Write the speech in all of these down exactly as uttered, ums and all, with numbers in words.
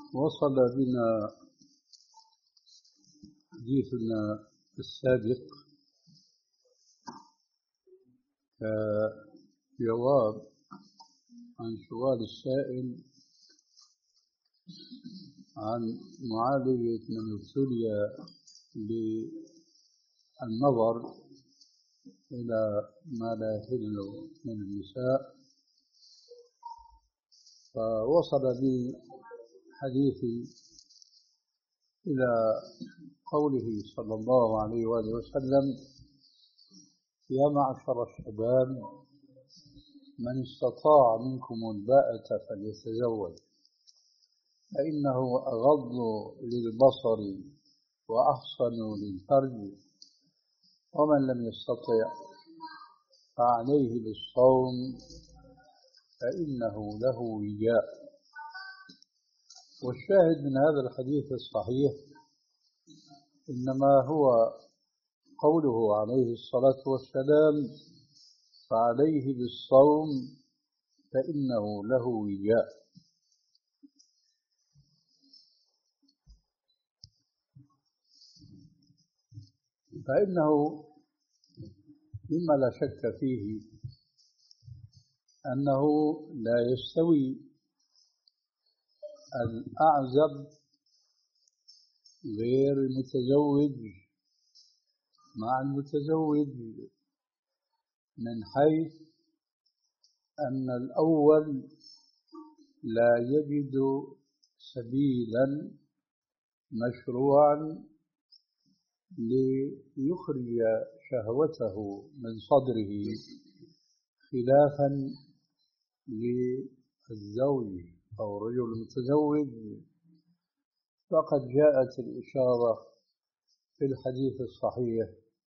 وصل بنا حديثنا السابق كجواب عن سؤال السائل عن معالجة من ابتلي بالنظر إلى ما لا يحل من النساء. فوصل بحديثي إلى قوله صلى الله عليه وآله وسلم: يا معشر الشباب من استطاع منكم الباءة فليتزوج فإنه أغض للبصر وأحصن للفرج، ومن لم يستطع فعليه بالصوم فإنه له وجاء. والشاهد من هذا الحديث الصحيح إنما هو قوله عليه الصلاة والسلام: فعليه بالصوم فإنه له وجاء. فإنه مما لا شك فيه أنه لا يستوي الأعزب غير المتزوج مع المتزوج، من حيث أن الأول لا يجد سبيلا مشروعا ليخرج شهوته من صدره، خلافا للزوج أو الرجل المتزوج. فقد جاءت الإشارة في الحديث الصحيح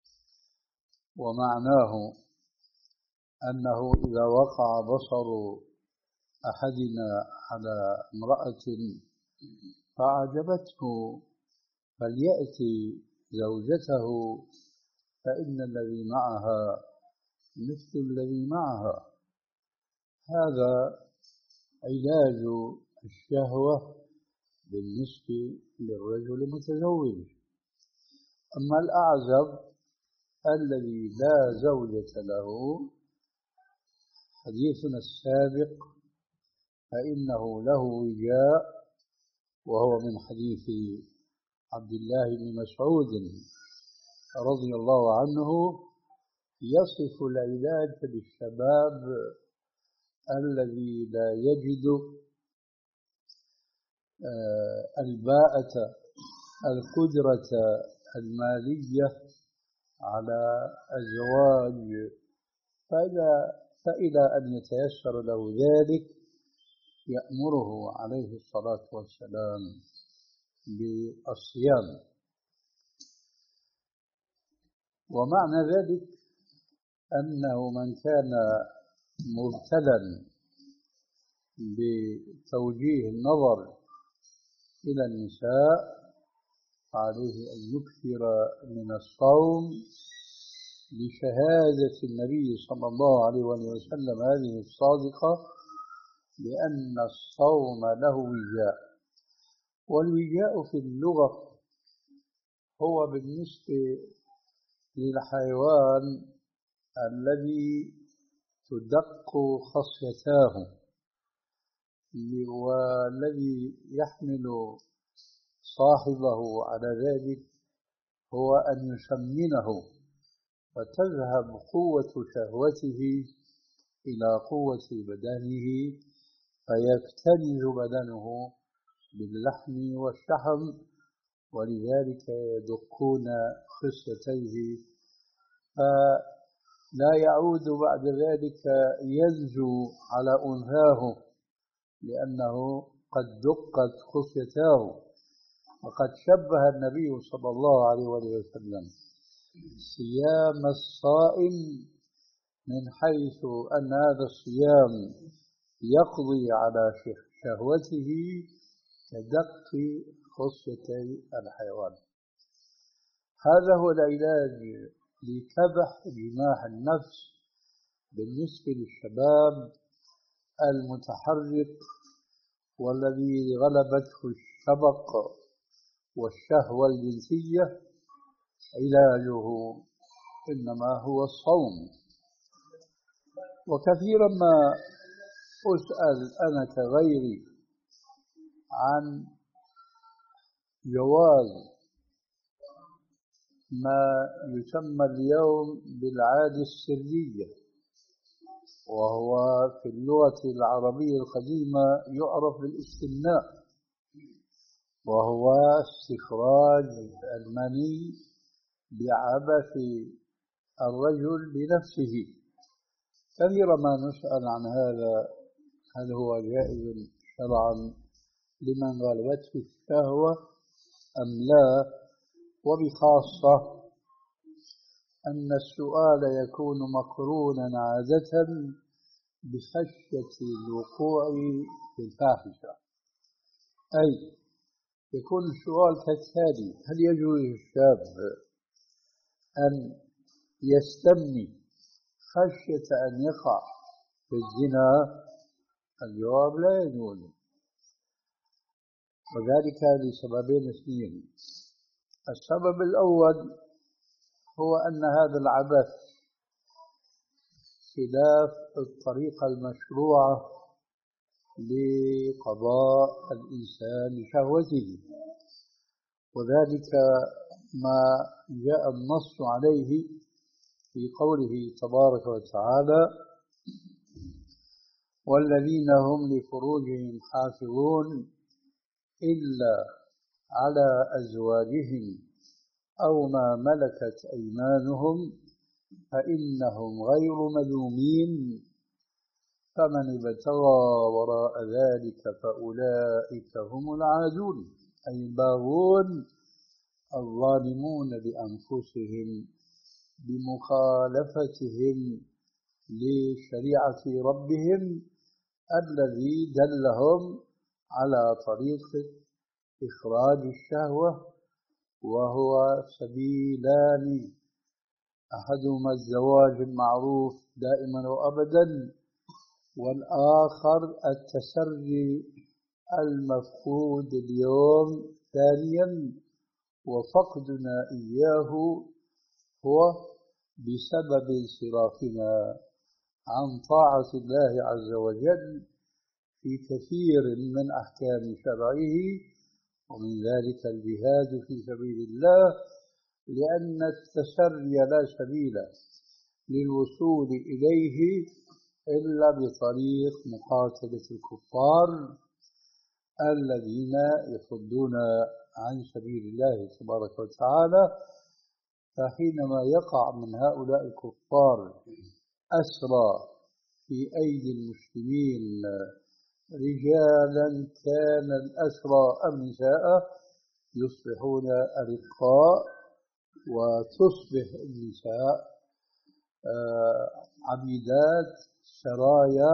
ومعناه أنه إذا وقع بصر أحدنا على امرأة فأعجبته فليأتي زوجته فإن الذي معها مثل الذي معها. هذا علاج الشهوة بالنسبة للرجل المتزوج. أما الأعزب الذي لا زوجة له، حديثنا السابق فإنه له وجاء، وهو من حديث عبد الله بن مسعود رضي الله عنه يصف العلاج بالشباب الذي لا يجد الباءة القدرة المالية على الزواج، فإذا فإلى أن يتيسر له ذلك يأمره عليه الصلاة والسلام بالصيام. ومعنى ذلك أنه من كان مبتلا بتوجيه النظر إلى النساء عليه أن يكثر من الصوم لشهادة النبي صلى الله عليه وسلم هذه الصادقة لأن الصوم له وجاء. والوجاء في اللغة هو بالنسبة للحيوان الذي تدق خصيتاه والذي يحمل صاحبه على ذلك هو أن يسمنه فتذهب قوة شهوته إلى قوة بدنه فيكتنز بدنه باللحم والشحم، ولذلك يدقون خصيتيه فلا يعود بعد ذلك ينزو على أنثاه لأنه قد دقت خصيتاه. وقد شبه النبي صلى الله عليه وسلم صيام الصائم من حيث أن هذا الصيام يقضي على شهوته كدق خصيتي الحيوان. هذا هو العلاج لكبح جماح النفس بالنسبة للشباب المتحرك والذي غلبته الشبق والشهوة الجنسية علاجه إنما هو الصوم. وكثيرا ما أسأل أنا كغيري عن جواز ما يسمى اليوم بالعادة السرية، وهو في اللغة العربية القديمة يعرف بالاستمناء، وهو استخراج المني بعبث الرجل لنفسه. كثيرا ما نسأل عن هذا، هل هو جائز شرعا لمن غلبته الشهوة أم لا؟ وبخاصة أن السؤال يكون مقرونا عادة بخشية الوقوع في الفاحشة، أي يكون السؤال كالتالي: هل يجوز للشاب أن يستمني خشية أن يقع في الزنا؟ الجواب: لا يجوز، وذلك لسببين اثنين. السبب الأول هو أن هذا العبث خلاف الطريقة المشروعة لقضاء الإنسان شهوته، وذلك ما جاء النص عليه في قوله تبارك وتعالى: والذين هم لفروجهم حافظون إلا على أزواجهم أو ما ملكت أيمانهم فإنهم غير ملومين فمن ابتغى وراء ذلك فأولئك هم العادون، أي الباغون الظالمون لأنفسهم بمخالفتهم لشريعة ربهم الذي دلهم على طريق إخراج الشهوة، وهو سبيلان: أحدهما الزواج المعروف دائما وأبدا، والآخر التسري المفقود اليوم ثانيا، وفقدنا إياه هو بسبب انصرافنا عن طاعة الله عز وجل في كثير من أحكام شرعه، ومن ذلك الجهاد في سبيل الله، لأن التسري لا سبيل للوصول إليه إلا بطريق مقاتلة الكفار الذين يصدون عن سبيل الله تبارك وتعالى. فحينما يقع من هؤلاء الكفار أسرى في أيدي المسلمين رجالا كان الأسرى أم نساء، يصبحون أرقاء، وتصبح النساء عبيدات سرايا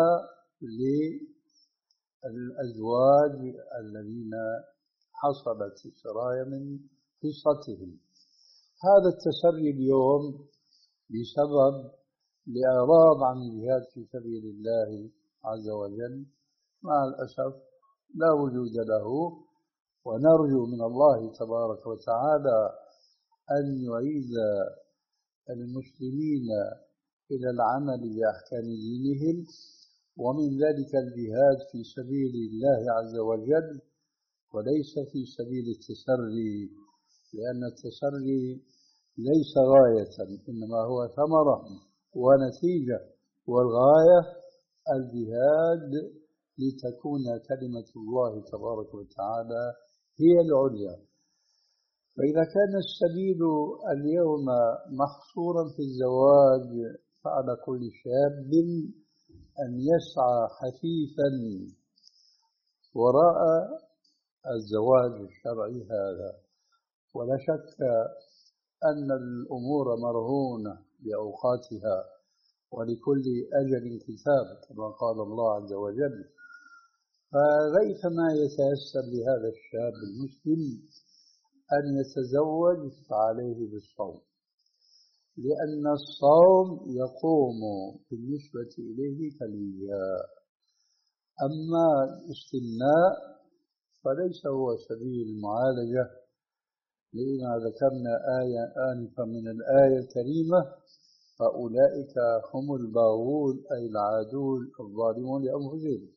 للأزواج الذين حصلت السرايا من قصتهم. هذا التسري اليوم بسبب الإعراض عن الجهاد في سبيل الله عز وجل مع الأسف لا وجود له، ونرجو من الله تبارك وتعالى أن يعيد المسلمين إلى العمل بأحكام دينهم، ومن ذلك الجهاد في سبيل الله عز وجل وليس في سبيل التسري، لأن التسري ليس غاية إنما هو ثمرة ونتيجة، والغاية الجهاد لتكون كلمة الله تبارك وتعالى هي العليا. فإذا كان السبيل اليوم محصورا في الزواج، فعلى كل شاب أن يسعى حثيثا وراء الزواج الشرعي هذا. ولا شك أن الأمور مرهونة بأوقاتها، ولكل أجل كتاب كما قال الله عز وجل. فريثما يتيسر لهذا الشاب المسلم أن يتزوج فعليه بالصوم، لأن الصوم يقوم بالنسبة إليه كالوجاء، أما الاستمناء فليس هو سبيل المعالجة، لأن ذكرنا آية آنفة من الآية الكريمة: فأولئك هم الباغون، أي العادون الظالمون لأنفسهم.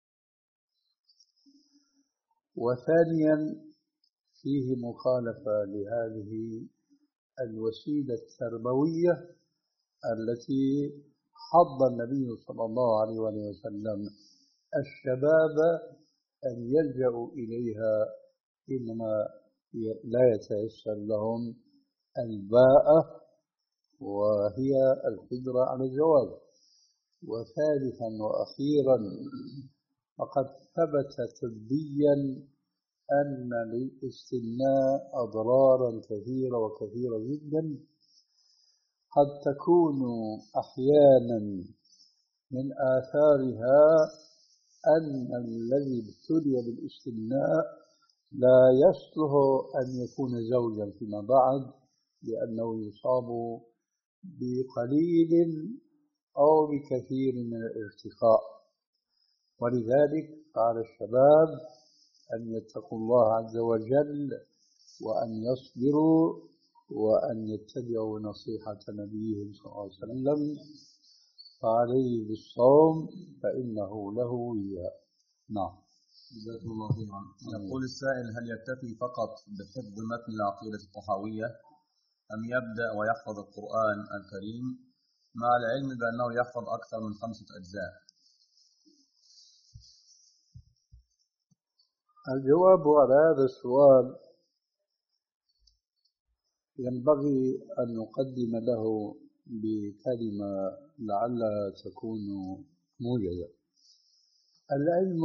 وثانيا فيه مخالفة لهذه الوسيلة التربوية التي حض النبي صلى الله عليه وسلم الشباب أن يلجأوا إليها إنما لا يتيسر لهم الباءة، وهي القدرة على الزواج. وثالثا وأخيرا، فقد ثبت طبيا أن للاستمناء أضرارا كثيرة وكثيرة جدا، قد تكون أحيانا من آثارها أن الذي ابتلي بالاستمناء لا يصلح أن يكون زوجا فيما بعد، لأنه يصاب بقليل أو بكثير من الارتخاء. ولذلك على الشباب أن يتقوا الله عز وجل، وأن يصبروا، وأن يتبعوا نصيحة نبيهم صلى الله عليه وسلم، فعليه بالصوم فإنه له وياه. نعم. جزاكم الله خيرا. يقول السائل: هل يكتفي فقط بحفظ متن العقيدة الطحاوية، أم يبدأ ويحفظ القرآن الكريم مع العلم بأنه يحفظ أكثر من خمسة أجزاء؟ الجواب على هذا السؤال ينبغي أن نقدم له بكلمة لعلها تكون موجزة. العلم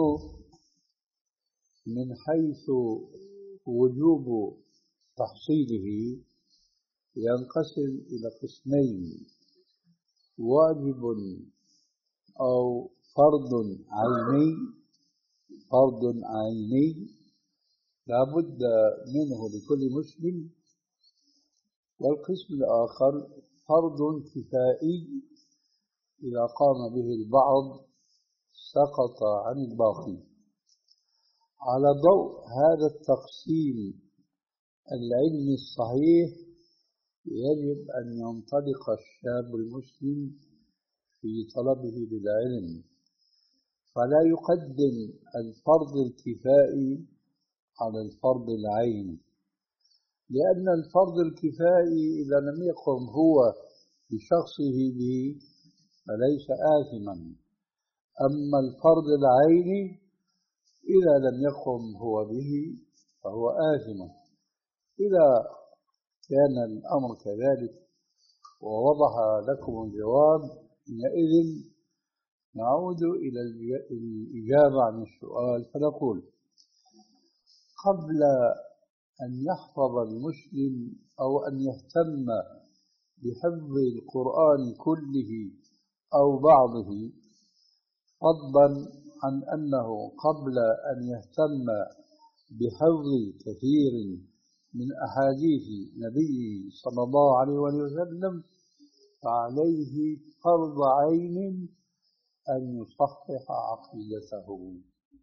من حيث وجوب تحصيله ينقسم إلى قسمين: واجب أو فرض عيني فرض عيني لا بد منه لكل مسلم، والقسم الآخر فرض كفائي إذا قام به البعض سقط عن الباقي. على ضوء هذا التقسيم العلمي الصحيح يجب أن ينطلق الشاب المسلم في طلبه للعلم، فلا يقدم الفرض الكفائي على الفرض العيني، لأن الفرض الكفائي إذا لم يقم هو بشخصه به فليس آثما، أما الفرض العيني إذا لم يقم هو به فهو آثم. إذا كان الأمر كذلك ووضح لكم الجواب، حينئذ نعود إلى الإجابة عن السؤال، فنقول: قبل أن يحفظ المسلم أو أن يهتم بحفظ القرآن كله أو بعضه، فضلا عن أنه قبل أن يهتم بحفظ كثير من أحاديث نبيه صلى الله عليه وسلم، فعليه فرض عين أن يصحح عقيدته.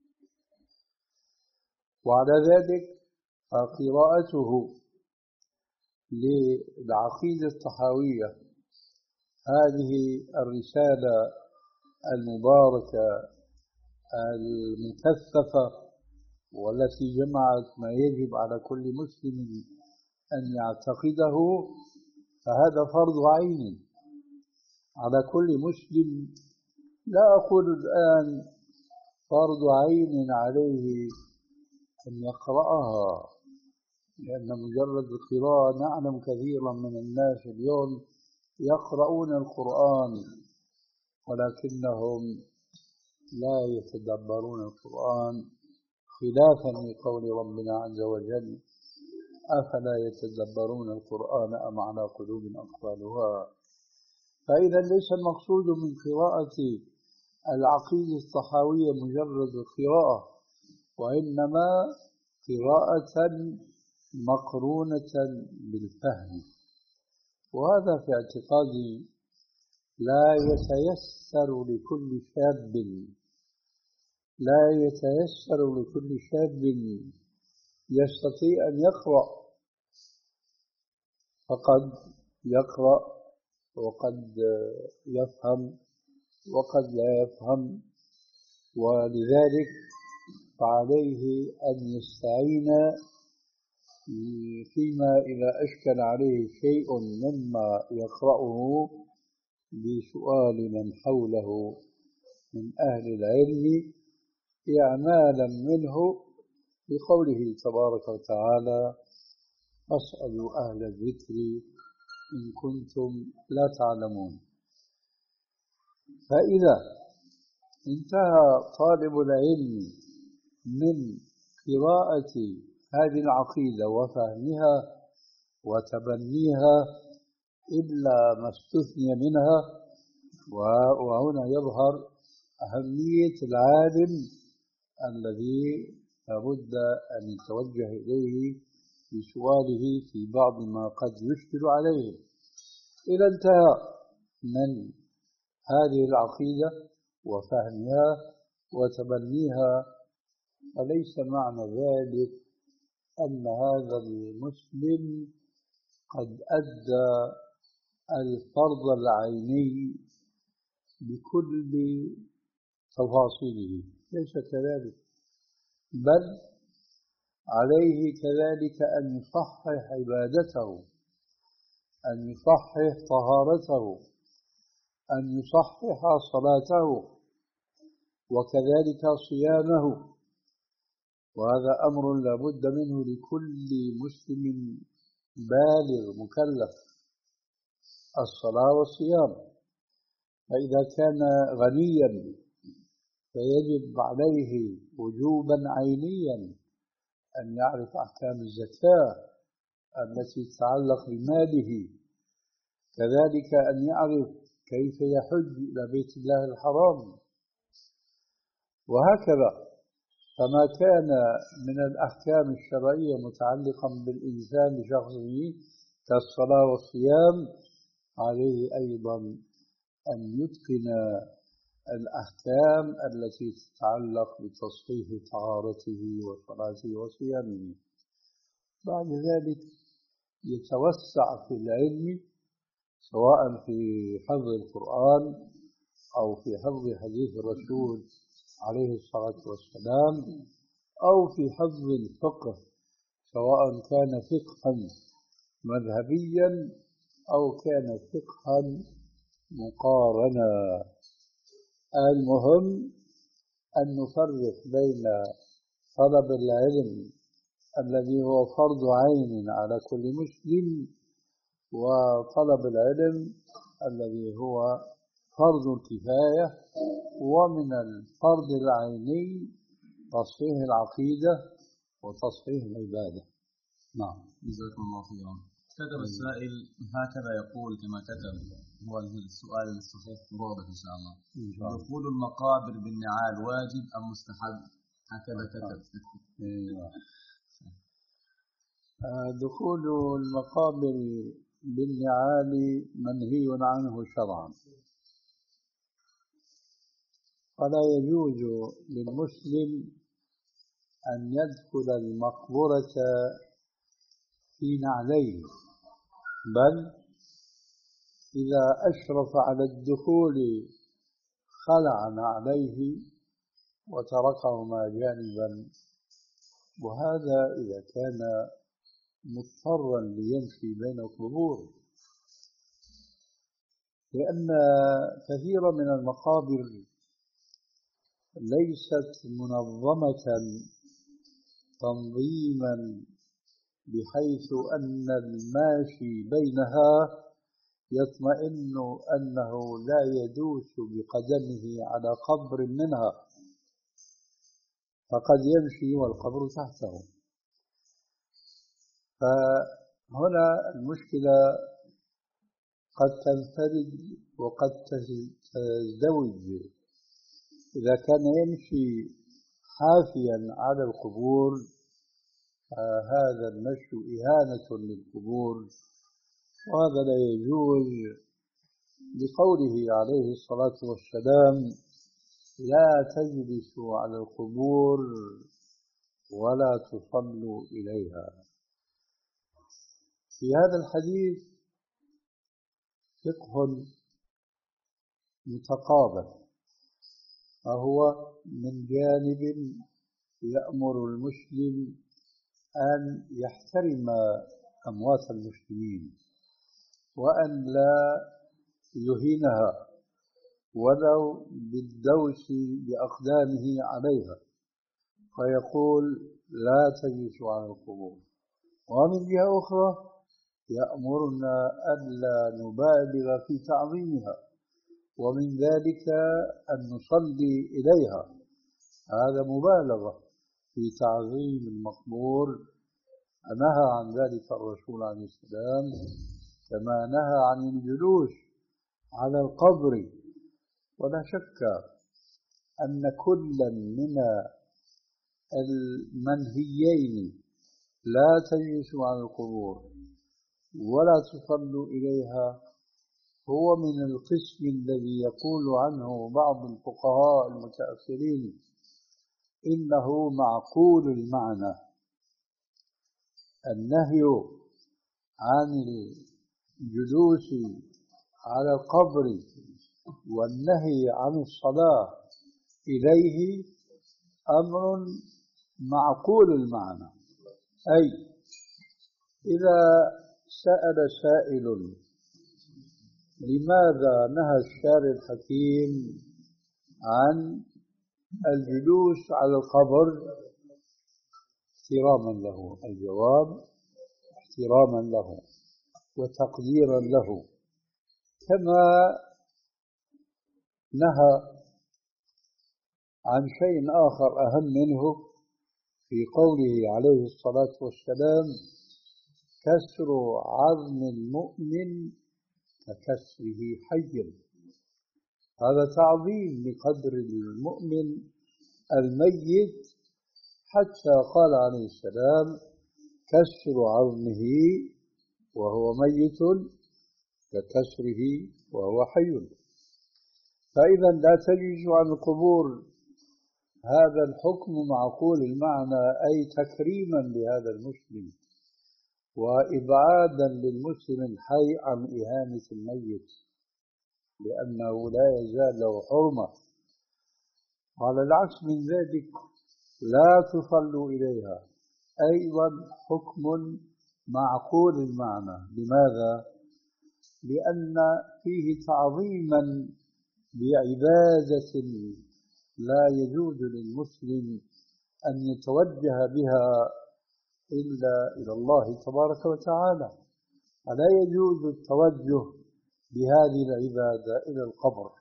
وعلى ذلك فقراءته للعقيدة الطحاوية، هذه الرسالة المباركة المكثفة والتي جمعت ما يجب على كل مسلم أن يعتقده، فهذا فرض عين على كل مسلم. لا أقول الآن فرض عين عليه أن يقرأها، لأن مجرد القراءة نعلم كثيرا من الناس اليوم يقرؤون القرآن ولكنهم لا يتدبرون القرآن، خلافا لقول ربنا عز وجل: أفلا يتدبرون القرآن أم على قلوب أقفالها. فإذا ليس المقصود من قراءة العقيدة الطحاوية مجرد القراءة، وإنما قراءة مقرونة بالفهم. وهذا في اعتقادي لا يتيسر لكل شاب لا يتيسر لكل شاب يستطيع أن يقرأ، فقد يقرأ وقد يفهم وقد لا يفهم، ولذلك فعليه أن يستعين فيما إذا أشكل عليه شيء مما يقرأه بسؤال من حوله من أهل العلم إعمالا منه بقوله تبارك وتعالى: فاسألوا أهل الذكر إن كنتم لا تعلمون. فإذا انتهى طالب العلم من قراءة هذه العقيدة وفهمها وتبنيها إلا ما استثني منها، وهنا يظهر أهمية العالم الذي لابد أن يتوجه إليه بسؤاله في بعض ما قد يشكل عليه. إذا انتهى من هذه العقيدة وفهمها وتبنيها، فليس معنى ذلك أن هذا المسلم قد أدى الفرض العيني بكل تفاصيله، ليس كذلك، بل عليه كذلك أن يصحح عبادته، أن يصحح طهارته، أن يصحح صلاته، وكذلك صيامه. وهذا أمر لا بد منه لكل مسلم بالغ مكلف، الصلاة والصيام. فإذا كان غنيا فيجب عليه وجوبا عينيا أن يعرف أحكام الزكاة التي تتعلق بماله، كذلك أن يعرف كيف يحج إلى بيت الله الحرام، وهكذا. فما كان من الأحكام الشرعية متعلقا بالإنسان بشخصه كالصلاة والصيام، عليه أيضا أن يتقن الأحكام التي تتعلق بتصحيح طهارته وصلاته وصيامه. بعد ذلك يتوسع في العلم، سواء في حفظ القرآن أو في حفظ حديث الرسول عليه الصلاة والسلام، أو في حفظ الفقه، سواء كان فقها مذهبيا أو كان فقها مقارنا. المهم أن نفرق بين طلب العلم الذي هو فرض عين على كل مسلم وطلب العلم الذي هو فرض الكفاية. ومن الفرض العيني تصحيح العقيدة وتصحيح العبادة. نعم. جزاكم الله خيرا. كتب السائل هكذا يقول كما كتب، هو السؤال الصحيح واضح إن شاء الله. دخول المقابر بالنعال واجب أم مستحب؟ هكذا كتب. دخول المقابر بالنعال منهي عنه شرعا، فلا يجوز للمسلم أن يدخل المقبرة في نعليه، بل إذا أشرف على الدخول خلع نعليه وتركهما جانبا، وهذا إذا كان مضطرا ليمشي بين القبور، لأن كثيرا من المقابر ليست منظمة تنظيما بحيث أن الماشي بينها يطمئن أنه لا يدوس بقدمه على قبر منها، فقد يمشي والقبر تحته. فهنا المشكلة قد تنفرد وقد تزدوج. إذا كان يمشي حافيا على القبور فهذا المشي إهانة للقبور، وهذا لا يجوز، لقوله عليه الصلاة والسلام: لا تجلسوا على القبور ولا تصلوا إليها. في هذا الحديث فقه متقابل، فهو من جانب يأمر المسلم أن يحترم أموات المسلمين وأن لا يهينها ولو بالدوس بأقدامه عليها، فيقول لا تجلسوا على القبور. ومن جهة أخرى يأمرنا ألا نبالغ في تعظيمها، ومن ذلك أن نصلي إليها، هذا مبالغة في تعظيم المقبور. نهى عن ذلك الرسول عليه السلام، كما نهى عن الجلوس على القبر. ولا شك أن كلا من المنهيين، لا تجلسوا على القبور ولا تصلوا إليها، هو من القسم الذي يقول عنه بعض الفقهاء المتأخرين إنه معقول المعنى. النهي عن الجلوس على القبر والنهي عن الصلاة إليه أمر معقول المعنى، أي إذا سأل سائل لماذا نهى الشارع الحكيم عن الجلوس على القبر، احتراما له الجواب، احتراما له وتقديرا له، كما نهى عن شيء آخر أهم منه في قوله عليه الصلاة والسلام: كسر عظم المؤمن ككسره حي. هذا تعظيم لقدر المؤمن الميت، حتى قال عليه السلام: كسر عظمه وهو ميت ككسره وهو حي. فإذا لا تجلسوا عن القبور، هذا الحكم معقول المعنى، أي تكريما لهذا المسلم وإبعادا للمسلم الحي عن إهانة الميت، لأنه لا يزال له حرمة. على العكس من ذلك لا تصلوا إليها أيضا حكم معقول المعنى. لماذا؟ لأن فيه تعظيما بعبادة لا يجوز للمسلم أن يتوجه بها إلا إلى الله تبارك وتعالى، فلا يجوز التوجه بهذه العبادة إلى القبر.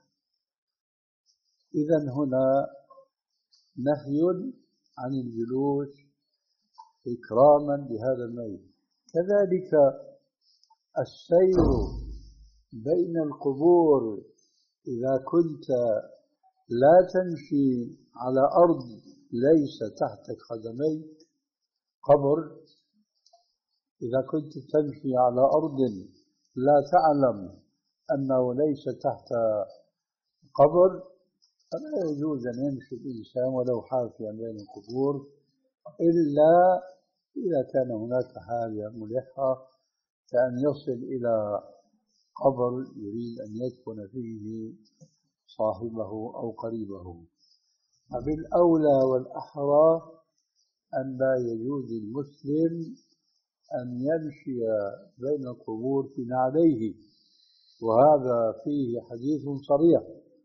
إذن هنا نهي عن الجلوس إكراما لهذا الميت. كذلك السير بين القبور، إذا كنت لا تمشي على أرض ليس تحتك قدميك قبر، إذا كنت تمشي على أرض لا تعلم أنه ليس تحت قبر، فلا يجوز أن يمشي الإنسان ولو حافيا بين القبور، إلا إذا كان هناك حاجة ملحة كأن يصل إلى قبر يريد أن يدفن فيه صاحبه أو قريبه. فبالأولى والأحرى أن لا يجوز للمسلم أن يمشي بين القبور في نعليه، وهذا فيه حديث صريح.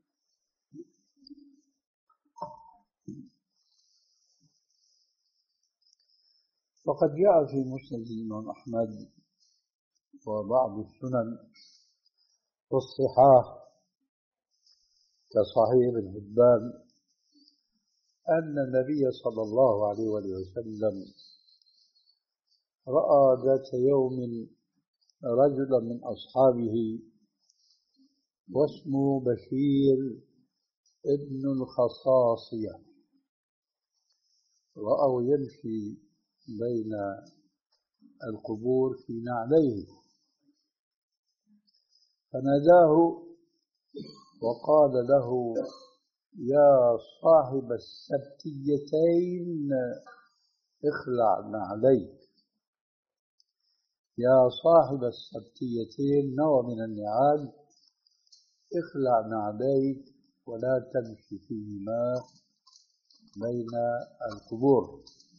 وقد جاء في مسند الإمام أحمد وبعض السنن والصحاح كصحيح ابن حبان أن النبي صلى الله عليه وسلم رأى ذات يوم رجلا من أصحابه واسمه بشير ابن الخصاصية، رأوا يمشي بين القبور في نعليه، فناداه وقال له: يا صاحب السبتيتين اخلع نعليك. يا صاحب السبتيتين نوع من النعال، اخلع نعليك ولا تمشي فيهما بين القبور.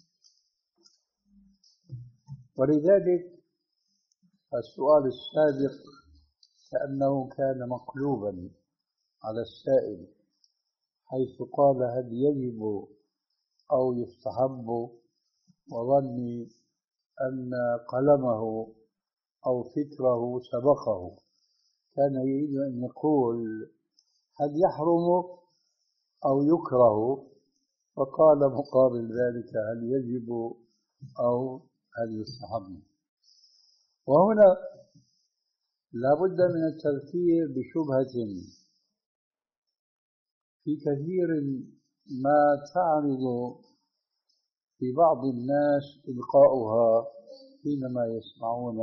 ولذلك السؤال السابق كأنه كان مقلوبا على السائل، حيث قال هل يجب أو يستحب، وظني أن قلمه أو فكره سبقه، كان يريد أن يقول هل يحرم أو يكره، فقال مقابل ذلك هل يجب أو هل يستحب. وهنا لا بد من التذكير بشبهة في كثير ما تعرض في بعض الناس إلقاؤها حينما يسمعون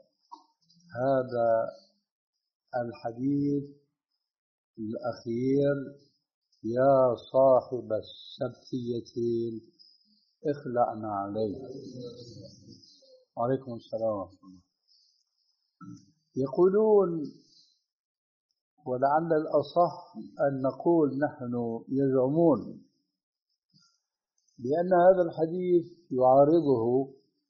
هذا الحديث الأخير يا صاحب السبتيتين اخلعنا عليك. وعليكم السلام ورحمة الله. يقولون ولعل الأصح أن نقول نحن يزعمون بأن هذا الحديث يعارضه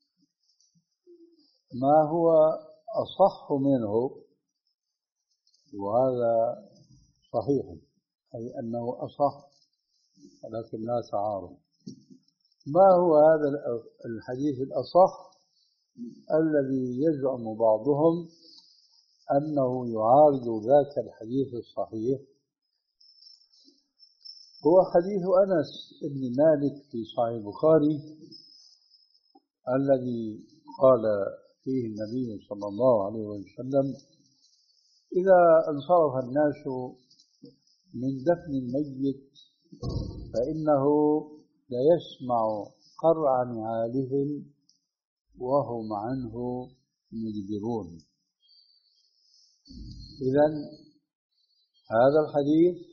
ما هو أصح منه، وهذا صحيح، أي أنه أصح ولكن لا تعارض. ما هو هذا الحديث الأصح الذي يزعم بعضهم أنه يعارض ذاك الحديث الصحيح؟ هو حديث أنس بن مالك في صحيح البخاري الذي قال فيه النبي صلى الله عليه وسلم إذا انصرف الناس من دفن الميت فإنه ليسمع قرع نعالهم وهم عنه مدبرون. إذن هذا الحديث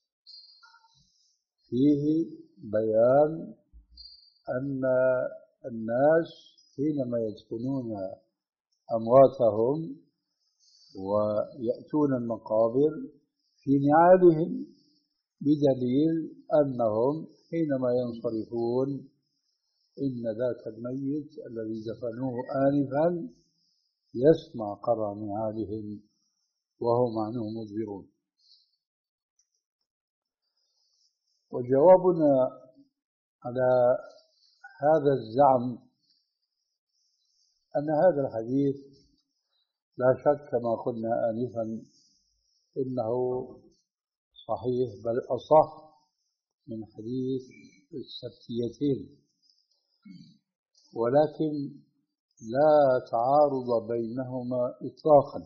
فيه بيان أن الناس حينما يدفنون أمواتهم ويأتون المقابر في نعالهم، بدليل أنهم حينما ينصرفون إن ذاك الميت الذي دفنوه آنفا يسمع قرع نعالهم وهم عنه مدبرون. وجوابنا على هذا الزعم أن هذا الحديث لا شك كما قلنا آنفا إنه صحيح، بل أصح من حديث السبتيتين، ولكن لا تعارض بينهما إطلاقا.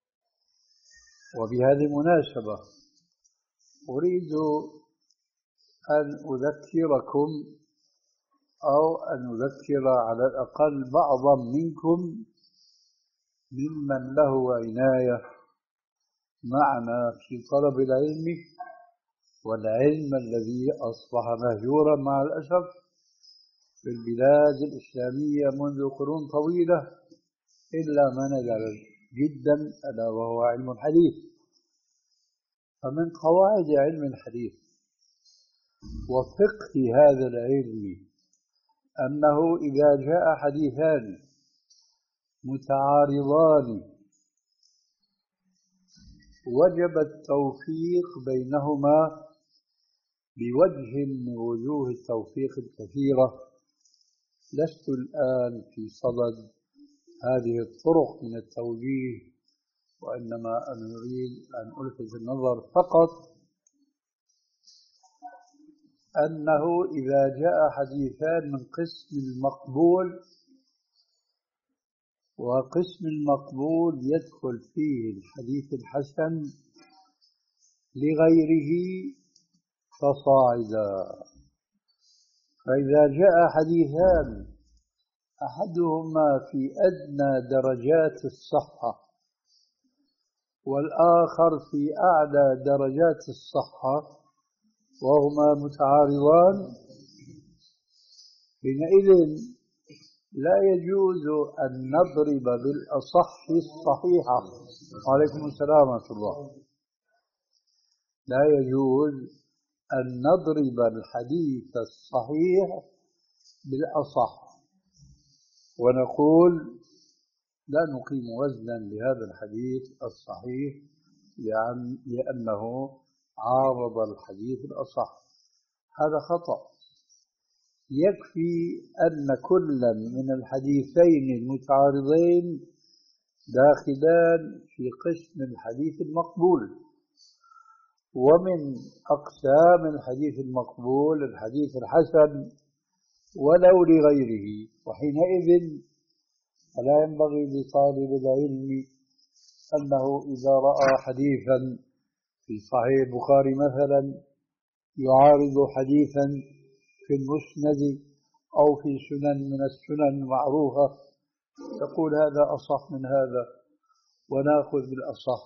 وبهذه المناسبة أريد أن أذكركم أو أن أذكر على الأقل بعضا منكم ممن له عناية معنا في طلب العلم، والعلم الذي أصبح مهجورا مع الأسف في البلاد الإسلامية منذ قرون طويلة إلا ما نزل جدا، ألا وهو علم الحديث. فمن قواعد علم الحديث وفقه هذا العلم أنه إذا جاء حديثان متعارضان وجب التوفيق بينهما بوجه من وجوه التوفيق الكثيرة. لست الآن في صدد هذه الطرق من التوجيه، وإنما أنا أريد أن ألفت النظر فقط أنه إذا جاء حديثان من قسم المقبول، وقسم المقبول يدخل فيه الحديث الحسن لغيره فصاعدا، فإذا جاء حديثان أحدهما في أدنى درجات الصحة والآخر في أعلى درجات الصحة، وهما متعارضان، حينئذ لا يجوز أن نضرب بالأصح الصحيحة. وعليكم السلام ورحمة الله. لا يجوز أن نضرب الحديث الصحيح بالأصح ونقول لا نقيم وزنا لهذا الحديث الصحيح لأنه عارض الحديث الأصح. هذا خطأ. يكفي أن كلا من الحديثين المتعارضين داخلان في قسم الحديث المقبول، ومن أقسام الحديث المقبول الحديث الحسن ولو لغيره. وحينئذ فلا ينبغي لطالب العلم أنه إذا رأى حديثا في صحيح البخاري مثلا يعارض حديثا في المسند أو في سنن من السنن المعروفة يقول هذا أصح من هذا ونأخذ بالأصح.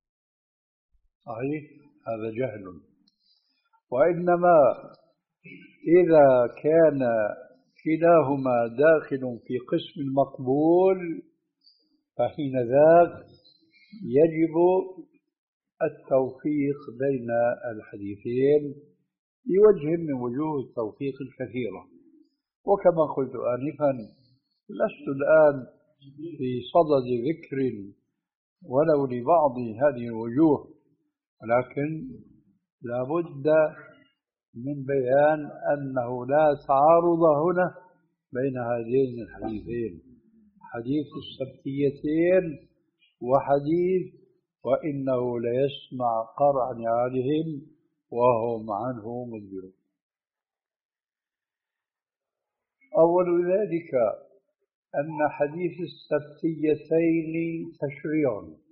صحيح؟ هذا جهل. وإنما إذا كان كلاهما داخل في قسم المقبول فحين ذاك يجب التوفيق بين الحديثين بوجه من وجوه التوفيق الكثيرة. وكما قلت آنفا لست الآن في صدد ذكر ولو لبعض هذه الوجوه، ولكن لا بد من بيان أنه لا تعارض هنا بين هذين الحديثين، حديث السبتيتين وحديث وإنه ليسمع قرع نعالهم وهم عنه مدبرون. أول ذلك أن حديث السبتيتين تشريع،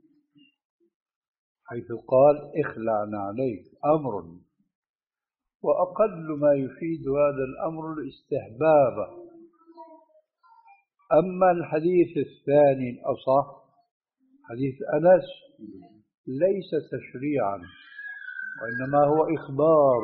حيث قال اخلع عليك أمر، وأقل ما يفيد هذا الأمر الاستحباب. أما الحديث الثاني الأصح حديث أنس ليس تشريعا وإنما هو إخبار،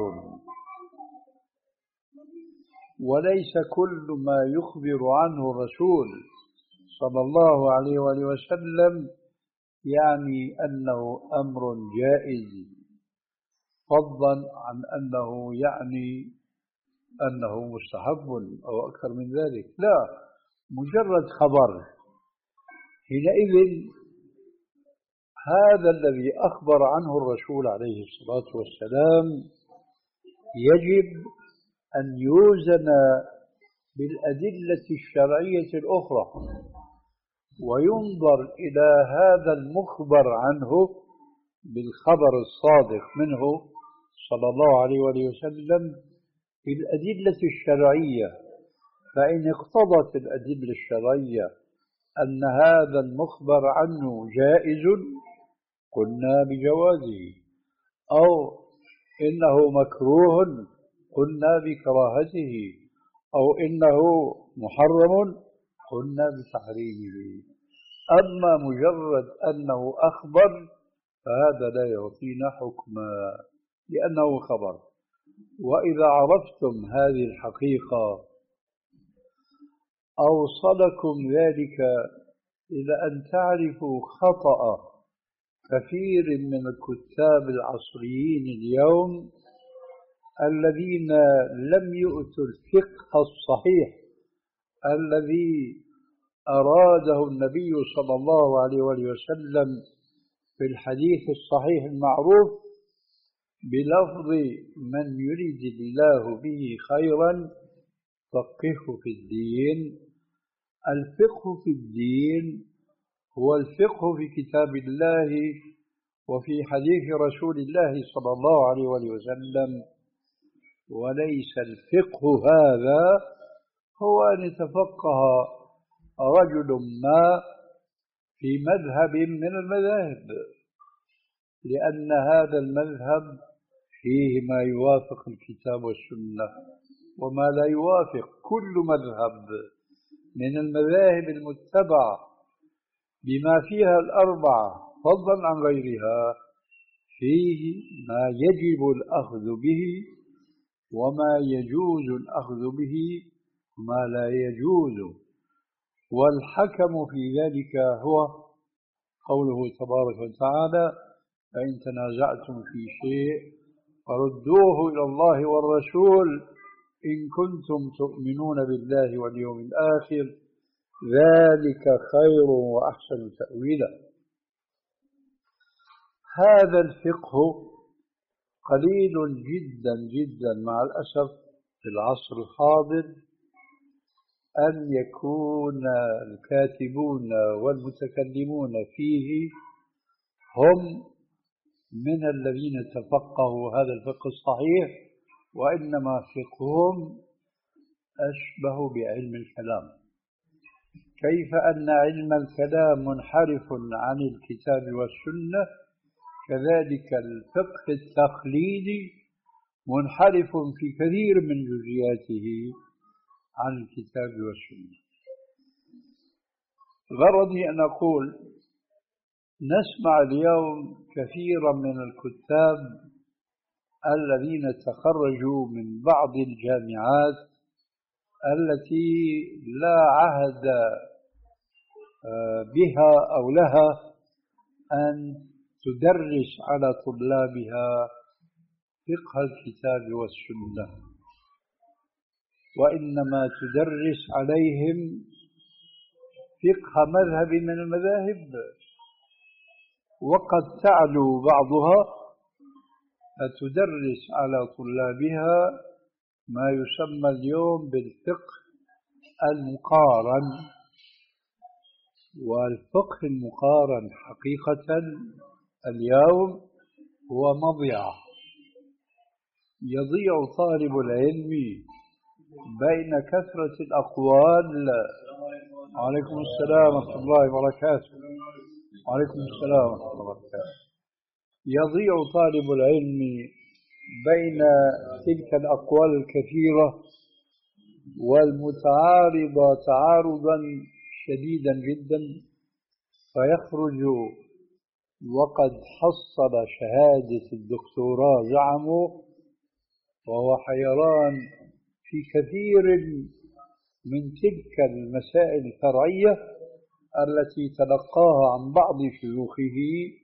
وليس كل ما يخبر عنه الرسول صلى الله عليه وآله وسلم يعني أنه أمر جائز، فضلا عن أنه يعني أنه مستحب أو أكثر من ذلك. لا، مجرد خبر. حينئذ هذا الذي أخبر عنه الرسول عليه الصلاة والسلام يجب أن يوزن بالأدلة الشرعية الأخرى، وينظر إلى هذا المخبر عنه بالخبر الصادق منه صلى الله عليه وسلم بالأدلة الشرعية. فإن اقتضت الأدلة الشرعية أن هذا المخبر عنه جائز قلنا بجوازه، أو إنه مكروه قلنا بكراهته، أو إنه محرم قلنا بتحريمه. أما مجرد أنه أخبر فهذا لا يعطينا حكما لأنه خبر. وإذا عرفتم هذه الحقيقة أوصلكم ذلك إلى أن تعرفوا خطأ كثير من الكتاب العصريين اليوم الذين لم يؤتوا الفقه الصحيح الذي أراده النبي صلى الله عليه وسلم في الحديث الصحيح المعروف بلفظ من يريد الله به خيرا فقهه في الدين. الفقه في الدين هو الفقه في كتاب الله وفي حديث رسول الله صلى الله عليه وسلم، وليس الفقه هذا هو أن يتفقه رجل ما في مذهب من المذاهب، لأن هذا المذهب فيه ما يوافق الكتاب والسنة وما لا يوافق. كل مذهب من المذاهب المتبعة بما فيها الأربعة فضلا عن غيرها فيه ما يجب الأخذ به وما يجوز الأخذ به وما لا يجوز، والحكم في ذلك هو قوله تبارك وتعالى: فإن تنازعتم في شيء فردوه إلى الله والرسول إن كنتم تؤمنون بالله واليوم الآخر ذلك خير وأحسن تأويلا. هذا الفقه قليل جدا جدا مع الأسف في العصر الحاضر أن يكون الكاتبون والمتكلمون فيه هم من الذين تفقهوا هذا الفقه الصحيح، وإنما فقههم أشبه بعلم الكلام. كيف أن علم الكلام منحرف عن الكتاب والسنة، كذلك الفقه التقليدي منحرف في كثير من جزئياته عن الكتاب والسنة. غرضي أن أقول نسمع اليوم كثيرا من الكتاب الذين تخرجوا من بعض الجامعات التي لا عهد بها أو لها أن تدرس على طلابها فقه الكتاب والسنة، وإنما تدرس عليهم فقه مذهب من المذاهب، وقد تعلو بعضها فتدرس على طلابها ما يسمى اليوم بالفقه المقارن. والفقه المقارن حقيقة اليوم هو مضيعة، يضيع طالب العلم بين كثرة الأقوال. عليكم السلام ورحمة الله وبركاته. وعليكم السلام ورحمة الله وبركاته. يضيع طالب العلم بين تلك الأقوال الكثيرة والمتعارضة تعارضا شديدا جدا، فيخرج وقد حصل شهادة الدكتوراه زعموا، وهو حيران في كثير من تلك المسائل الفرعية التي تلقاها عن بعض شيوخه،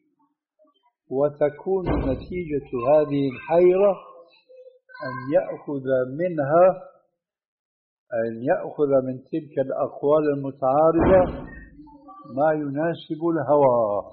وتكون نتيجة هذه الحيرة أن يأخذ منها أن يأخذ من تلك الأقوال المتعارضة ما يناسب الهوى.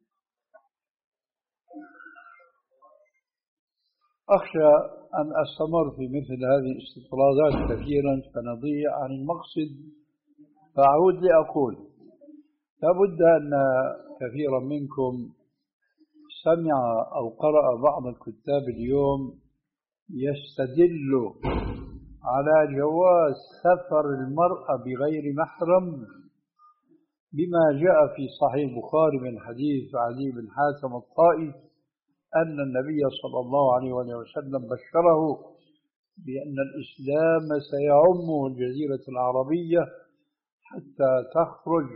أخشى أن أستمر في مثل هذه الاستطرادات كثيرا فنضيع عن المقصد، فأعود لأقول لابد أن كثيرا منكم سمع أو قرأ بعض الكتاب اليوم يستدل على جواز سفر المرأة بغير محرم بما جاء في صحيح البخاري من حديث علي بن حاتم الطائي أن النبي صلى الله عليه وسلم بشره بأن الإسلام سيعم الجزيرة العربية حتى تخرج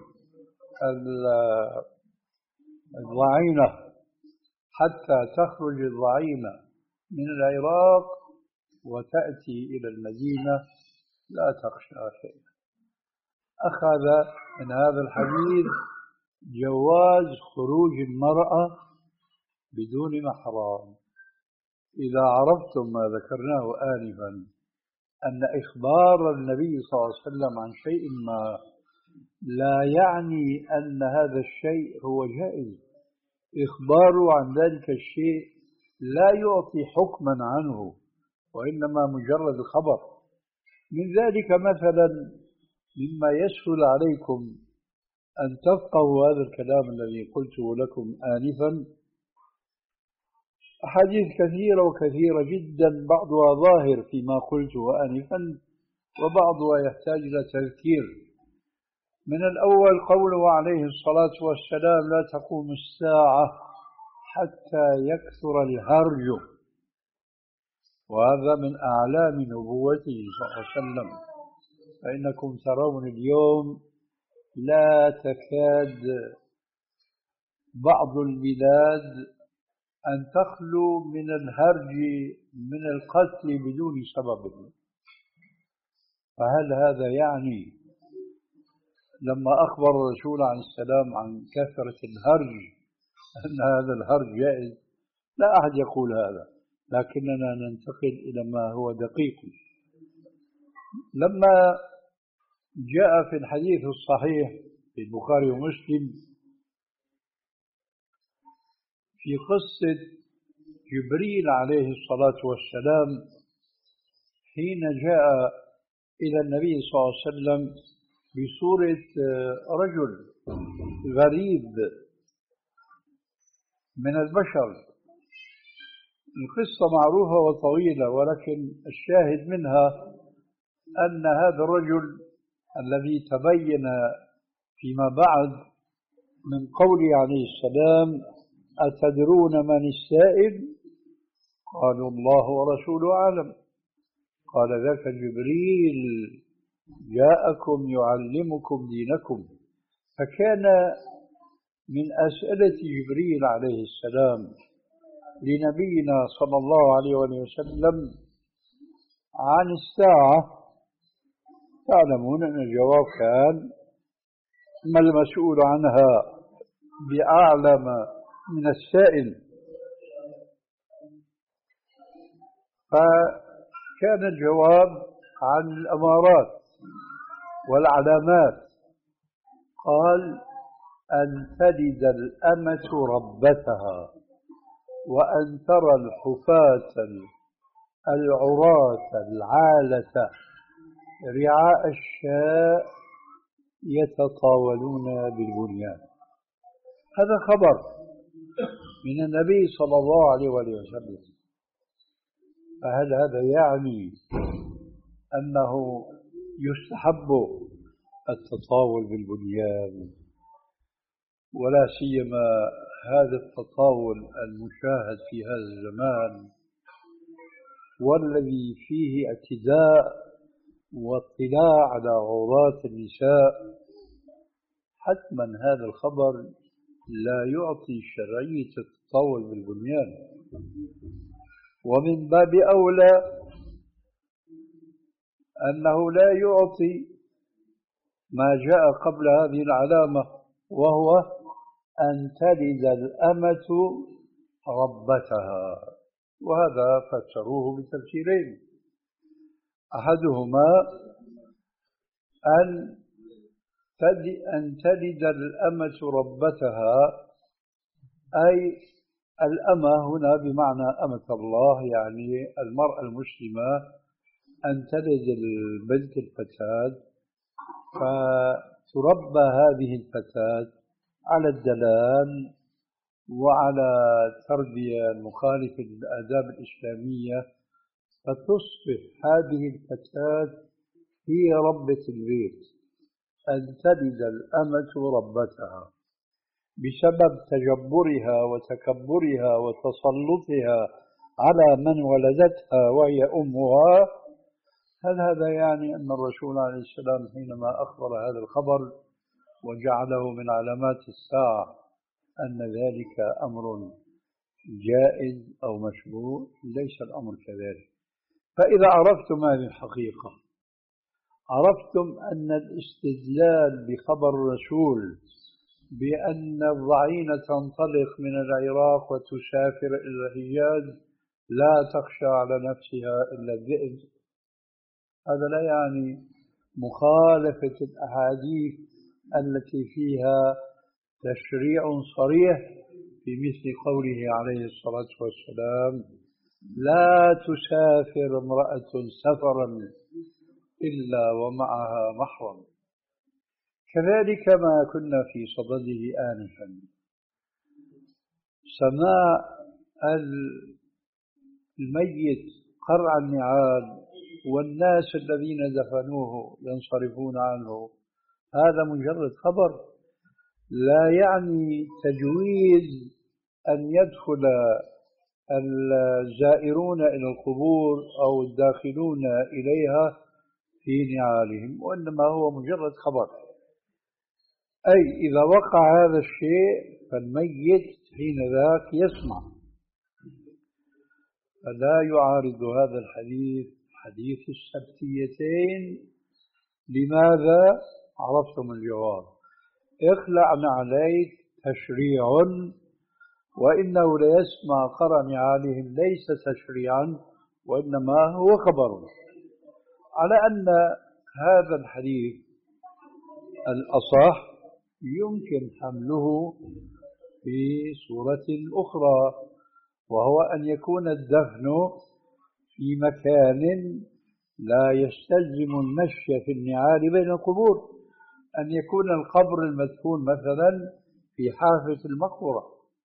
الضعينة حتى تخرج الضعينة من العراق وتأتي إلى المدينة لا تخشى شيئا. أخذ من هذا الحديث جواز خروج المرأة بدون محرم. إذا عرفتم ما ذكرناه آنفا أن إخبار النبي صلى الله عليه وسلم عن شيء ما لا يعني أن هذا الشيء هو جائز، إخباره عن ذلك الشيء لا يعطي حكما عنه وإنما مجرد الخبر. من ذلك مثلا مما يسهل عليكم أن تفقهوا هذا الكلام الذي قلته لكم آنفا أحاديث كثيرة وكثيرة جدا، بعضها ظاهر فيما قلته آنفا وبعضها يحتاج إلى تذكير. من الأول قوله عليه الصلاة والسلام: لا تقوم الساعة حتى يكثر الهرج، وهذا من أعلام نبوته صلى الله عليه وسلم. فإنكم ترون اليوم لا تكاد بعض البلاد أن تخلو من الهرج من القتل بدون سبب. فهل هذا يعني لما أخبر الرسول عليه السلام عن كثرة الهرج أن هذا الهرج جائز؟ لا أحد يقول هذا، لكننا ننتقل إلى ما هو دقيق. لما جاء في الحديث الصحيح في البخاري ومسلم في قصة جبريل عليه الصلاة والسلام حين جاء إلى النبي صلى الله عليه وسلم بصورة رجل غريب من البشر. القصة معروفة وطويلة، ولكن الشاهد منها أن هذا الرجل الذي تبين فيما بعد من قوله عليه السلام: أتدرون من السائل؟ قالوا الله ورسوله أعلم. قال: ذاك جبريل جاءكم يعلمكم دينكم. فكان من أسئلة جبريل عليه السلام لنبينا صلى الله عليه وسلم عن الساعة، تعلمون أن الجواب كان: ما المسؤول عنها بأعلم من السائل. فكان الجواب عن الأمارات والعلامات. قال: أن تلد الأمة ربتها، وأن ترى الحفاة العراة العالة رعاء الشاء يتطاولون بالبنيان. هذا خبر من النبي صلى الله عليه وسلم. فهل هذا يعني أنه يستحب التطاول بالبنيان؟ ولا سيما هذا التطاول المشاهد في هذا الزمان والذي فيه اعتداء واطلاع على عورات النساء. حتما هذا الخبر لا يعطي شرعية التطاول بالبنيان. ومن باب أولى أنه لا يعطي ما جاء قبل هذه العلامة، وهو أن تلد الأمة ربتها. وهذا فسروه بتفسيرين: أحدهما أن أن تلد الأمة ربتها، أي الأمة هنا بمعنى أمة الله، يعني المرأة المسلمة أن تلد البنت الفتاة، فتربى هذه الفتاة على الدلال وعلى تربية مخالفة للآداب الإسلامية، فتصبح هذه الفتاة هي ربة البيت. أن تلد الأمة ربتها بسبب تجبرها وتكبرها وتسلطها على من ولدتها وهي أمها. هل هذا يعني أن الرسول عليه السلام حينما أخبر هذا الخبر وجعله من علامات الساعة أن ذلك أمر جائز أو مشروع؟ ليس الأمر كذلك. فإذا عرفتم هذه الحقيقة، عرفتم أن الاستدلال بخبر الرسول بأن الضعينة تنطلق من العراق وتسافر إلى الحجاز لا تخشى على نفسها إلا الذئب، هذا لا يعني مخالفة الأحاديث التي فيها تشريع صريح في مثل قوله عليه الصلاة والسلام: لا تسافر امرأة سفرا إلا ومعها محرم. كذلك ما كنا في صدده آنفا، سماع الميت قرع النعال والناس الذين دفنوه ينصرفون عنه، هذا مجرد خبر لا يعني تجويز أن يدخل الزائرون إلى القبور أو الداخلون إليها في نعالهم، وإنما هو مجرد خبر. أي إذا وقع هذا الشيء فالميت حين ذاك يسمع فلا يعارض هذا الحديث حديث السبتيتين. لماذا؟ عرفتم الجواب. اخلع عليك تشريع، وإنه ليسمع قرع نعالهم ليس تشريعا وإنما هو خبر. على أن هذا الحديث الأصح يمكن حمله في صورة أخرى، وهو أن يكون الدفن في مكان لا يستلزم المشي في النعال بين القبور، أن يكون القبر المدفون مثلا في حافة المقبرة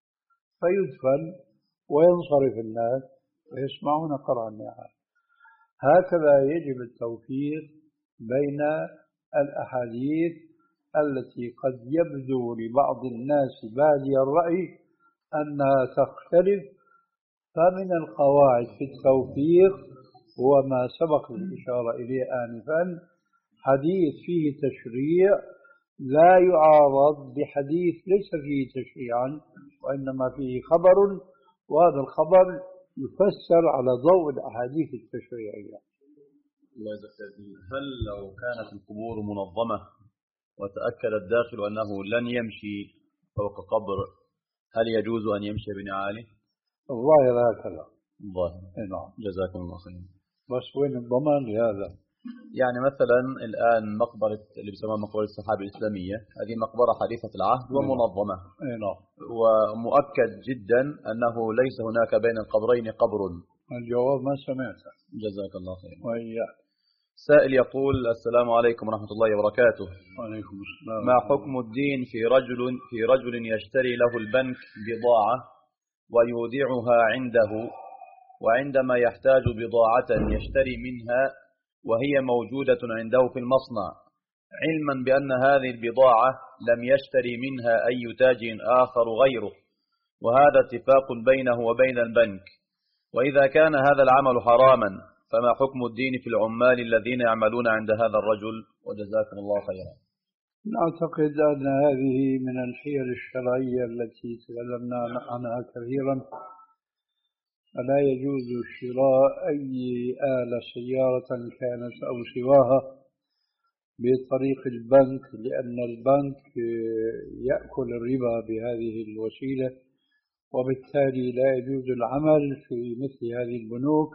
فيدفن وينصرف الناس ويسمعون قرع النعال. هكذا يجب التوفيق بين الأحاديث التي قد يبدو لبعض الناس بادي الرأي أنها تختلف. فمن القواعد في التوفيق هو ما سبق الإشارة إليه آنفا، حديث فيه تشريع لا يعارض بحديث ليس فيه تشريعا وإنما فيه خبر، وهذا الخبر يفسر على ضوء الأحاديث التشريعية. الله يجزاك. هل لو كانت القبور منظمة وتأكد الداخل أنه لن يمشي فوق قبر، هل يجوز أن يمشي بنعاله؟ الظاهر هكذا. الظاهر. نعم. جزاكم الله خيرا. بس وين الضمان لهذا؟ يعني مثلا الآن مقبرة اللي بيسموها مقبرة الصحابة الإسلامية، هذه مقبرة حديثة العهد ومنظمة. نعم. ومؤكد جدا أنه ليس هناك بين القبرين قبر. الجواب ما سمعته. جزاك الله خيرا. وإياك. سائل يقول: السلام عليكم ورحمة الله وبركاته. وعليكم السلام. ما حكم الدين في رجل في رجل يشتري له البنك بضاعة ويودعها عنده، وعندما يحتاج بضاعة يشتري منها وهي موجودة عنده في المصنع، علما بأن هذه البضاعة لم يشتري منها أي تاجر آخر غيره، وهذا اتفاق بينه وبين البنك، وإذا كان هذا العمل حراما فما حكم الدين في العمال الذين يعملون عند هذا الرجل؟ وجزاكم الله خيرا. نعتقد أن هذه من الحيل الشرعية التي تكلمنا عنها كثيرا. فلا يجوز شراء أي آلة سيارة كانت أو سواها بطريق البنك، لأن البنك يأكل الربا بهذه الوسيلة، وبالتالي لا يجوز العمل في مثل هذه البنوك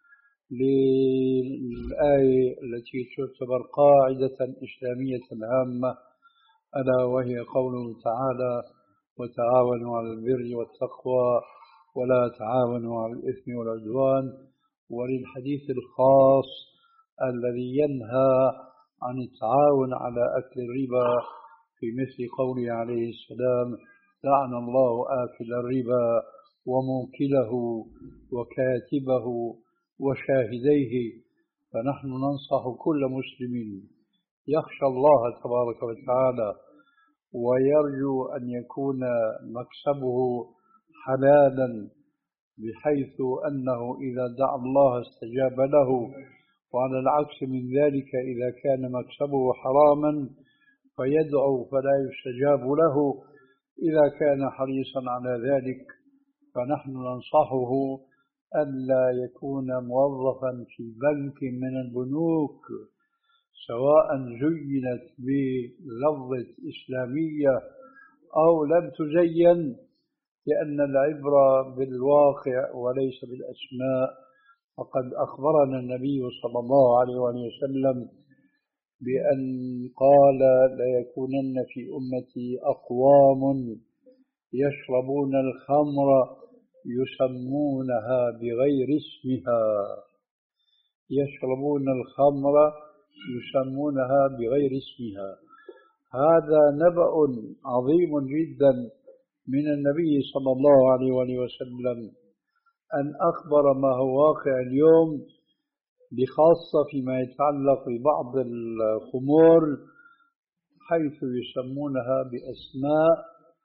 للآية التي تعتبر قاعدة إسلامية هامة، ألا وهي قوله تعالى: وتعاونوا على البر والتقوى ولا تعاونوا على الإثم والعدوان، وللحديث الخاص الذي ينهى عن التعاون على أكل الربا في مثل قوله عليه السلام: لعن الله آكل الربا وموكله وكاتبه وشاهديه. فنحن ننصح كل مسلم يخشى الله تبارك وتعالى ويرجو أن يكون مكسبه حلالا، بحيث أنه إذا دعا الله استجاب له، وعلى العكس من ذلك إذا كان مكسبه حراما فيدعو فلا يستجاب له إذا كان حريصا على ذلك. فنحن ننصحه ألا يكون موظفا في بنك من البنوك سواء زينت بلفظة إسلامية أو لم تزين، لأن العبرة بالواقع وليس بالأسماء. فقد أخبرنا النبي صلى الله عليه وسلم بأن قال: ليكونن في أمتي أقوام يشربون الخمر يسمونها بغير اسمها يشربون الخمر يسمونها بغير اسمها. هذا نبأ عظيم جدا من النبي صلى الله عليه وسلم، أن أخبر ما هو واقع اليوم، بخاصة فيما يتعلق ببعض الخمور، حيث يسمونها بأسماء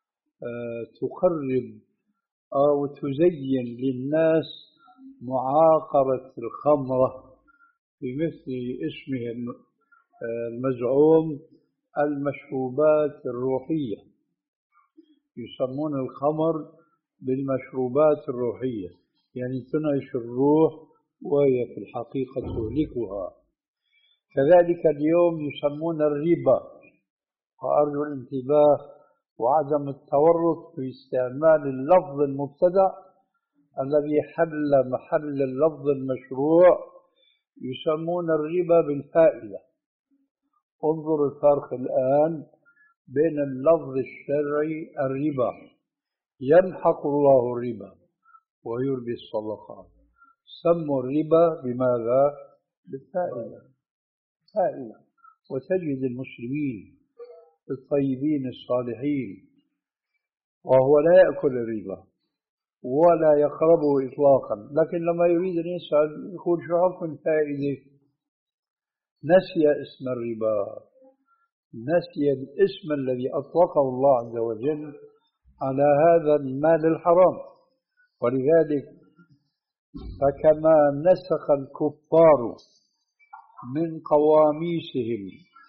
تخرب أو تزين للناس معاقرة الخمرة بمثل اسمه المزعوم المشروبات الروحية. يسمون الخمر بالمشروبات الروحية، يعني تنعش الروح وهي في الحقيقة تهلكها. كذلك اليوم يسمون الربا، وأرجو الانتباه وعدم التورط في استعمال اللفظ المبتدع الذي حل محل اللفظ المشروع. يسمون الربا بالفائدة. انظر الفرق الآن بين اللفظ الشرعي الربا، يمحق الله الربا ويربي الصدقات. سموا الربا بماذا؟ بالفائدة. فائدة. وتجد المسلمين الطيبين الصالحين وهو لا يأكل الربا ولا يقربه إطلاقا، لكن لما يريد أن يسأل يقول شو حكم الفائدة؟ نسي اسم الربا، نسي الاسم الذي أطلقه الله عز وجل على هذا المال الحرام. ولذلك فكما نسخ الكفار من قواميسهم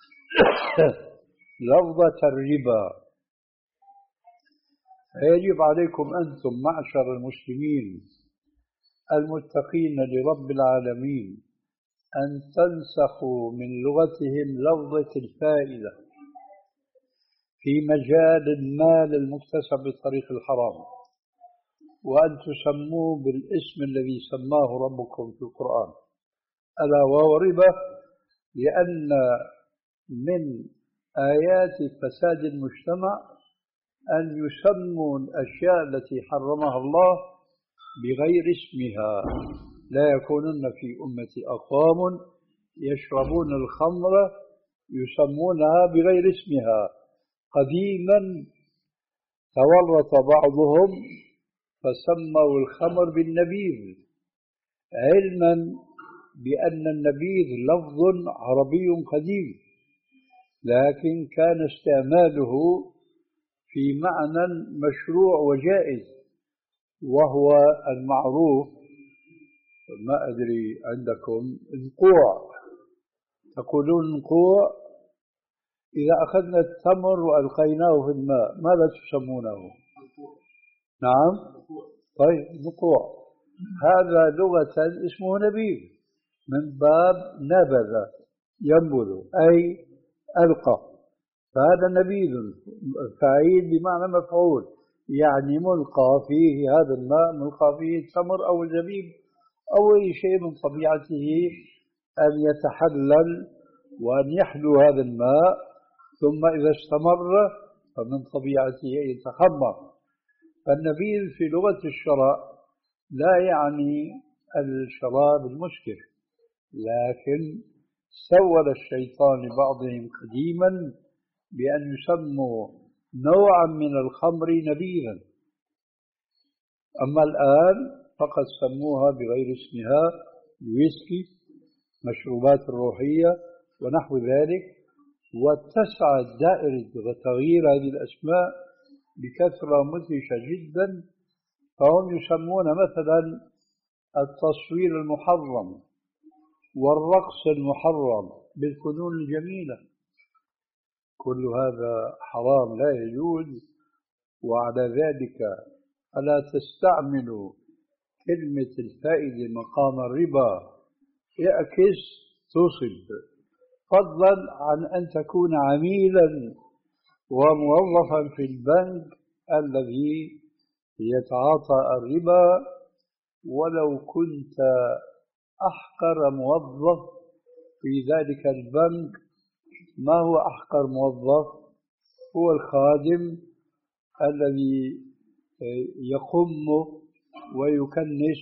لفظة الربا، فيجب عليكم أنتم معشر المسلمين المتقين لرب العالمين أن تنسخوا من لغتهم لفظة الفائدة في مجال المال المكتسب بطريق الحرام، وأن تسموه بالاسم الذي سماه ربكم في القرآن ألا وهو ربا، لأن من آيات فساد المجتمع أن يسموا الأشياء التي حرمها الله بغير اسمها. لا يكونن في أمتي أقوام يشربون الخمر يسمونها بغير اسمها. قديما تورط بعضهم فسموا الخمر بالنبيذ، علما بأن النبيذ لفظ عربي قديم، لكن كان استعماله في معنى مشروع وجائز، وهو المعروف. ما أدري عندكم نقوع، تقولون نقوع. إذا أخذنا التمر وألقيناه في الماء ماذا تسمونه؟ نعم، طيب نقوع. هذا لغة اسمه نبيذ من باب نبذ ينبذ أي ألقى، فهذا نبيذ فاعل بمعنى مفعول، يعني ملقى فيه هذا الماء، ملقى فيه التمر أو الزبيب أو أي شيء من طبيعته أن يتحلل وأن يحلو هذا الماء، ثم إذا استمر فمن طبيعته أن يتخمر. فالنبيذ في لغة الشرع لا يعني الشراب المسكر، لكن سول الشيطان لبعضهم قديما بأن يسموا نوعا من الخمر نبيذا، أما الآن فقد سموها بغير اسمها، الويسكي، مشروبات الروحية ونحو ذلك. واتسعت دائرة تغيير هذه الأسماء بكثرة مدهشة جدا، فهم يسمون مثلا التصوير المحرم والرقص المحرم بالفنون الجميلة، كل هذا حرام لا يجوز. وعلى ذلك فلا تستعملوا كلمة الفائدة مقام الربا، يعكس تصب، فضلا عن أن تكون عميلا وموظفا في البنك الذي يتعاطى الربا، ولو كنت أحقر موظف في ذلك البنك. ما هو أحقر موظف؟ هو الخادم الذي يقم ويكنس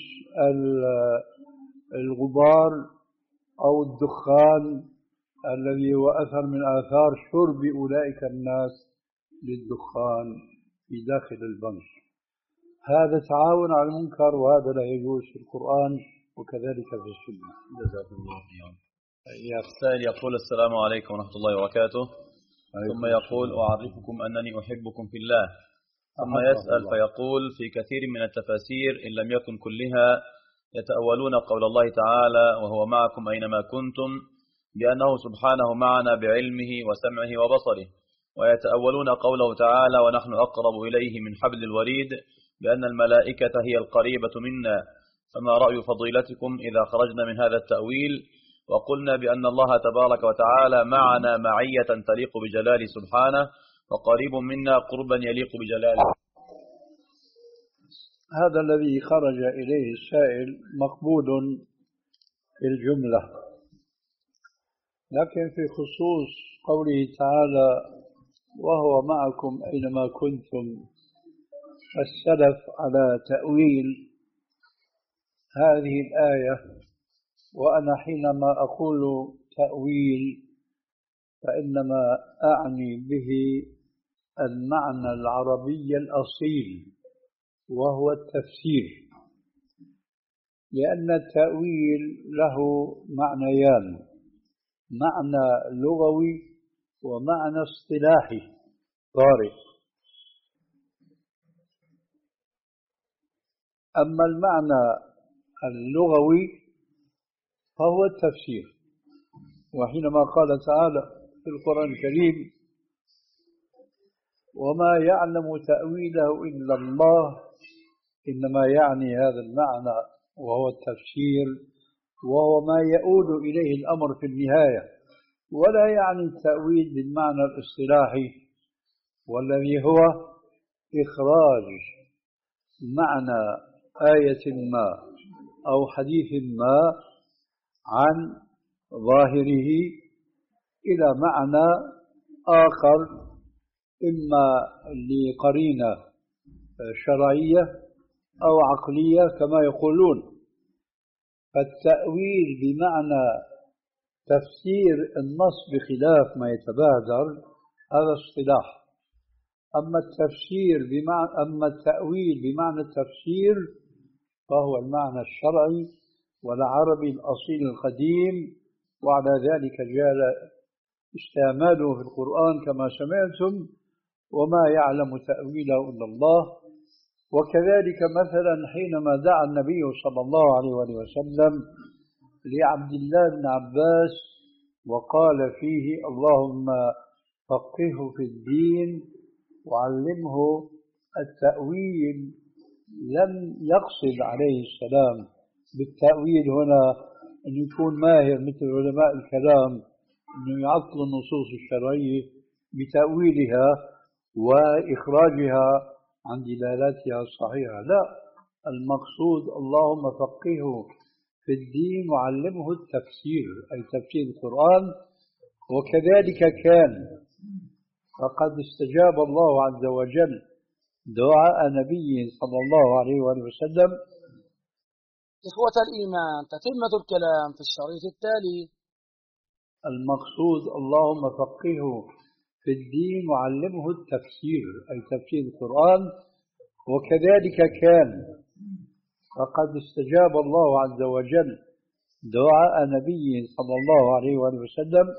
الغبار أو الدخان الذي هو أثر من آثار شرب أولئك الناس للدخان في داخل البنك. هذا تعاون على المنكر، وهذا لا يجوز في القرآن وكذلك في السنة. جزاكم الله خيرا. السائل يقول: السلام عليكم ورحمة الله وبركاته. ثم يقول: أعرفكم أنني أحبكم في الله. ثم يسأل فيقول: في كثير من التفاسير إن لم يكن كلها يتأولون قول الله تعالى: وهو معكم أينما كنتم، بأنه سبحانه معنا بعلمه وسمعه وبصره، ويتأولون قوله تعالى: ونحن أقرب إليه من حبل الوريد، بأن الملائكة هي القريبة منا، فما رأي فضيلتكم إذا خرجنا من هذا التأويل وقلنا بأن الله تبارك وتعالى معنا معية تليق بجلاله سبحانه وقريب منا قربا يليق بجلاله؟ هذا الذي خرج إليه السائل مقبول في الجملة، لكن في خصوص قوله تعالى وهو معكم أينما كنتم السلف على تأويل هذه الآية، وأنا حينما أقول تأويل فإنما أعني به المعنى العربي الأصيل وهو التفسير، لأن التأويل له معنيان: معنى لغوي ومعنى اصطلاحي طارئ. أما المعنى اللغوي فهو التفسير، وحينما قال تعالى في القرآن الكريم وما يعلم تأويله إلا الله، إنما يعني هذا المعنى وهو التفسير، وهو ما يؤول إليه الأمر في النهاية، ولا يعني التأويل بالمعنى الاصطلاحي والذي هو إخراج معنى آية ما أو حديث ما عن ظاهره إلى معنى آخر، إما لقرينة شرعية أو عقلية كما يقولون. فالتأويل بمعنى تفسير النص بخلاف ما يتبادر هذا اصطلاح. أما التفسير بمعنى أما التأويل بمعنى التفسير فهو المعنى الشرعي والعربي الأصيل القديم، وعلى ذلك جاء استعماله في القرآن كما سمعتم وما يعلم تأويله إلا الله. وكذلك مثلا حينما دعا النبي صلى الله عليه وسلم لعبد الله بن عباس وقال فيه اللهم فقهه في الدين وعلمه التأويل، لم يقصد عليه السلام بالتأويل هنا أن يكون ماهر مثل علماء الكلام أنه يعطل النصوص الشرعية بتأويلها وإخراجها عن دلالاتها الصحيحة، لا، المقصود اللهم فقهه في الدين وعلمه التفسير أي تفسير القرآن. وكذلك كان، فقد استجاب الله عز وجل دعاء نبيه صلى الله عليه وسلم. إخوة الإيمان، تتمة الكلام في الشريط التالي. المقصود اللهم فقهه في الدين وعلمه التفسير أي تفسير القرآن. وكذلك كان، فقد استجاب الله عز وجل دعاء نبيه صلى الله عليه وسلم،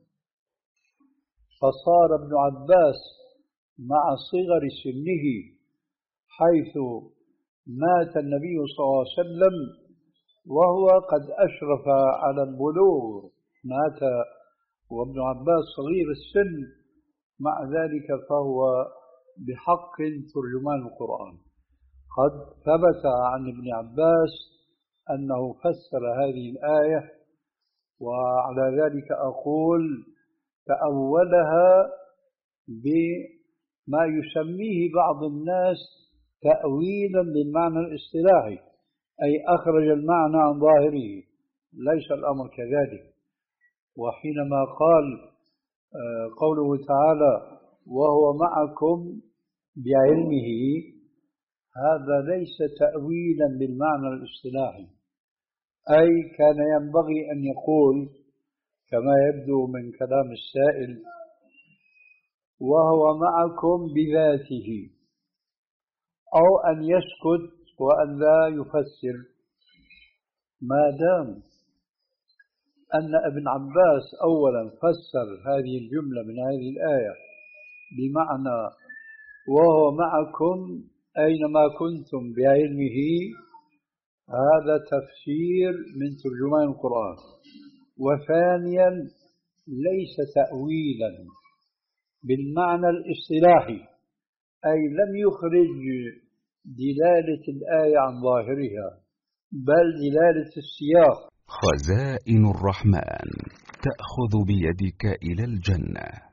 فصار ابن عباس مع صغر سنه حيث مات النبي صلى الله عليه وسلم وهو قد أشرف على البلوغ، مات وابن عباس صغير السن، مع ذلك فهو بحق ترجمان القرآن. قد ثبت عن ابن عباس أنه فسر هذه الآية، وعلى ذلك أقول تأولها بما يسميه بعض الناس تأويلا بالمعنى الاصطلاحي، أي أخرج المعنى عن ظاهره، ليس الأمر كذلك. وحينما قال قوله تعالى وهو معكم بعلمه، هذا ليس تأويلا بالمعنى الاصطلاحي، أي كان ينبغي أن يقول كما يبدو من كلام السائل وهو معكم بذاته، أو أن يسكت وأن لا يفسر، ما دام أن ابن عباس أولا فسر هذه الجملة من هذه الآية بمعنى وهو معكم أينما كنتم بعلمه، هذا تفسير من ترجمان القرآن. وثانيا ليس تأويلا بالمعنى الاصطلاحي، أي لم يخرج دلالة الآية عن ظاهرها، بل دلالة السياق. خزائن الرحمن تأخذ بيدك إلى الجنة.